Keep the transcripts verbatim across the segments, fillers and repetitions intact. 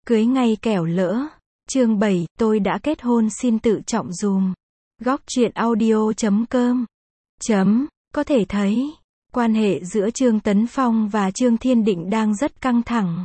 Cưới ngay kẻo lỡ. Chương bảy, tôi đã kết hôn xin tự trọng dùm. Góc truyện audio chấm com. Chấm, có thể thấy, quan hệ giữa Trương Tấn Phong và Trương Thiên Định đang rất căng thẳng.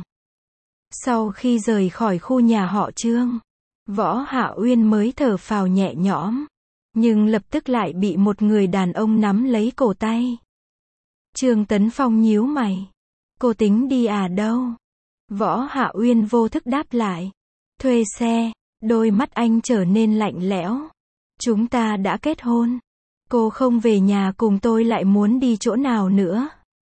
Sau khi rời khỏi khu nhà họ Trương, Võ Hạ Uyên mới thở phào nhẹ nhõm. Nhưng lập tức lại bị một người đàn ông nắm lấy cổ tay. Trương Tấn Phong nhíu mày. Cô tính đi à đâu? Võ Hạ Uyên vô thức đáp lại. Thuê xe. Đôi mắt anh trở nên lạnh lẽo. Chúng ta đã kết hôn. Cô không về nhà cùng tôi lại muốn đi chỗ nào nữa?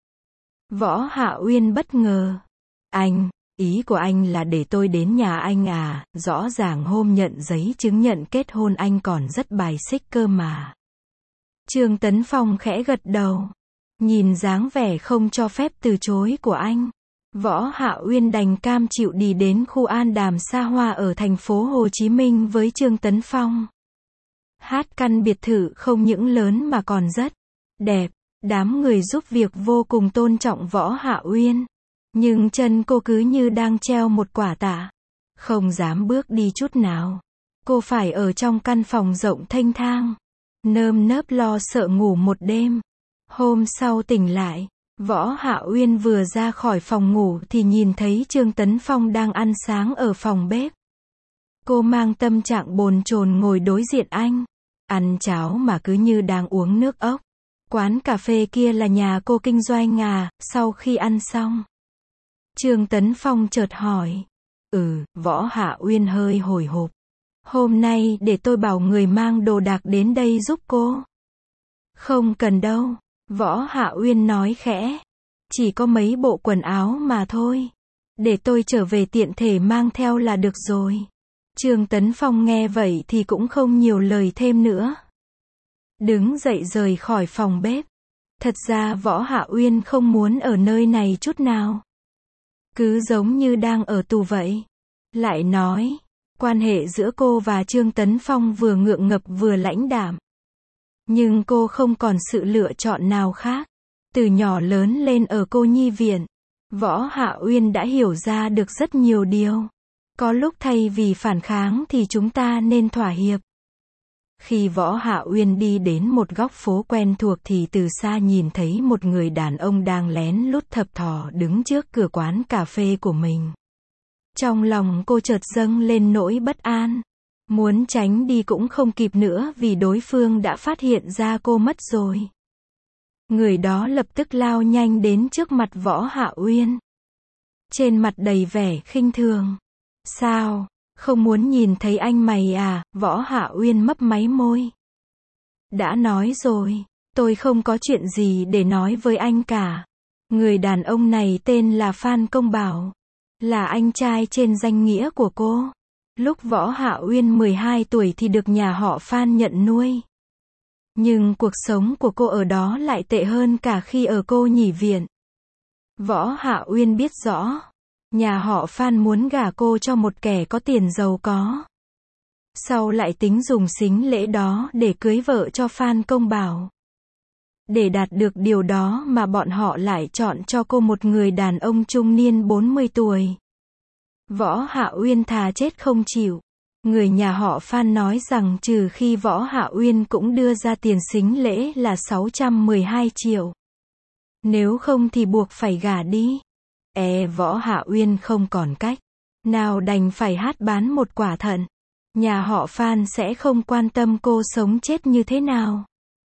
Võ Hạ Uyên bất ngờ. Anh, ý của anh là để tôi đến nhà anh à? Rõ ràng hôm nhận giấy chứng nhận kết hôn anh còn rất bài xích cơ mà. Trương Tấn Phong khẽ gật đầu. Nhìn dáng vẻ không cho phép từ chối của anh, Võ Hạ Uyên đành cam chịu đi đến khu An Đàm xa hoa ở thành phố Hồ Chí Minh với Trương Tấn Phong. Hát căn biệt thự không những lớn mà còn rất đẹp. Đám người giúp việc vô cùng tôn trọng Võ Hạ Uyên. Nhưng chân cô cứ như đang treo một quả tạ. Không dám bước đi chút nào. Cô phải ở trong căn phòng rộng thênh thang. Nơm nớp lo sợ ngủ một đêm. Hôm sau tỉnh lại, Võ Hạ Uyên vừa ra khỏi phòng ngủ thì nhìn thấy Trương Tấn Phong đang ăn sáng ở phòng bếp. Cô mang tâm trạng bồn chồn ngồi đối diện anh. Ăn cháo mà cứ như đang uống nước ốc. Quán cà phê kia là nhà cô kinh doanh à? Sau khi ăn xong, Trương Tấn Phong chợt hỏi. Ừ, Võ Hạ Uyên hơi hồi hộp. Hôm nay để tôi bảo người mang đồ đạc đến đây giúp cô. Không cần đâu. Võ Hạ Uyên nói khẽ. Chỉ có mấy bộ quần áo mà thôi. Để tôi trở về tiện thể mang theo là được rồi. Trương Tấn Phong nghe vậy thì cũng không nhiều lời thêm nữa. Đứng dậy rời khỏi phòng bếp. Thật ra Võ Hạ Uyên không muốn ở nơi này chút nào. Cứ giống như đang ở tù vậy. Lại nói, quan hệ giữa cô và Trương Tấn Phong vừa ngượng ngập vừa lãnh đạm. Nhưng cô không còn sự lựa chọn nào khác. Từ nhỏ lớn lên ở cô nhi viện, Võ Hạ Uyên đã hiểu ra được rất nhiều điều. Có lúc thay vì phản kháng thì chúng ta nên thỏa hiệp. Khi Võ Hạ Uyên đi đến một góc phố quen thuộc thì từ xa nhìn thấy một người đàn ông đang lén lút thập thò đứng trước cửa quán cà phê của mình. Trong lòng cô chợt dâng lên nỗi bất an. Muốn tránh đi cũng không kịp nữa vì đối phương đã phát hiện ra cô mất rồi. Người đó lập tức lao nhanh đến trước mặt Võ Hạ Uyên. Trên mặt đầy vẻ khinh thường. Sao, không muốn nhìn thấy anh mày à? Võ Hạ Uyên mấp máy môi. Đã nói rồi, tôi không có chuyện gì để nói với anh cả. Người đàn ông này tên là Phan Công Bảo. Là anh trai trên danh nghĩa của cô. Lúc Võ Hạ Uyên mười hai tuổi thì được nhà họ Phan nhận nuôi. Nhưng cuộc sống của cô ở đó lại tệ hơn cả khi ở cô nhỉ viện. Võ Hạ Uyên biết rõ, nhà họ Phan muốn gả cô cho một kẻ có tiền giàu có. Sau lại tính dùng sính lễ đó để cưới vợ cho Phan Công Bảo. Để đạt được điều đó mà bọn họ lại chọn cho cô một người đàn ông trung niên bốn mươi tuổi. Võ Hạ Uyên thà chết không chịu. Người nhà họ Phan nói rằng trừ khi Võ Hạ Uyên cũng đưa ra tiền sính lễ là sáu trăm mười hai triệu. Nếu không thì buộc phải gả đi. E Võ Hạ Uyên không còn cách nào đành phải hát bán một quả thận. Nhà họ Phan sẽ không quan tâm cô sống chết như thế nào.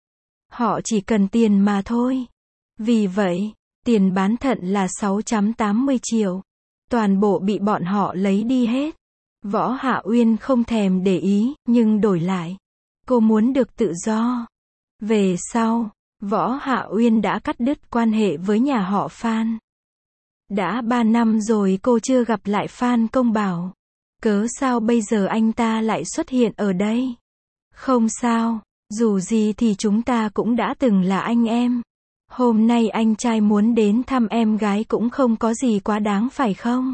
Họ chỉ cần tiền mà thôi. Vì vậy, tiền bán thận là sáu trăm tám mươi triệu. Toàn bộ bị bọn họ lấy đi hết. Võ Hạ Uyên không thèm để ý, nhưng đổi lại, cô muốn được tự do. Về sau, Võ Hạ Uyên đã cắt đứt quan hệ với nhà họ Phan. Đã ba năm rồi cô chưa gặp lại Phan Công Bảo. Cớ sao bây giờ anh ta lại xuất hiện ở đây? Không sao, dù gì thì chúng ta cũng đã từng là anh em. Hôm nay anh trai muốn đến thăm em gái cũng không có gì quá đáng phải không?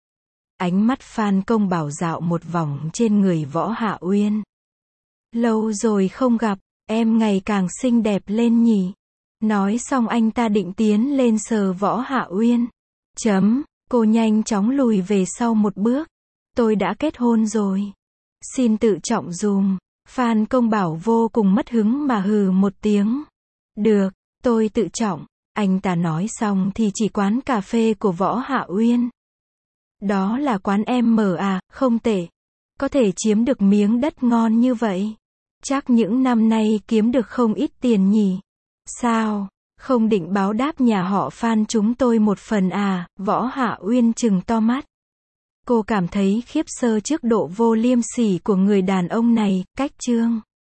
Ánh mắt Phan Công Bảo dạo một vòng trên người Võ Hạ Uyên. Lâu rồi không gặp, em ngày càng xinh đẹp lên nhỉ? Nói xong anh ta định tiến lên sờ Võ Hạ Uyên. Chấm, cô nhanh chóng lùi về sau một bước. tôi đã kết hôn rồi. Xin tự trọng dùm. Phan Công Bảo vô cùng mất hứng mà hừ một tiếng. Được, tôi tự trọng. Anh ta nói xong thì chỉ quán cà phê của Võ Hạ Uyên. Đó là quán em mở à, không tệ. Có thể chiếm được miếng đất ngon như vậy. Chắc những năm nay kiếm được không ít tiền nhỉ. Sao, không định báo đáp nhà họ Phan chúng tôi một phần à? Võ Hạ Uyên trừng to mắt. Cô cảm thấy khiếp sợ trước độ vô liêm sỉ của người đàn ông này. Cách chương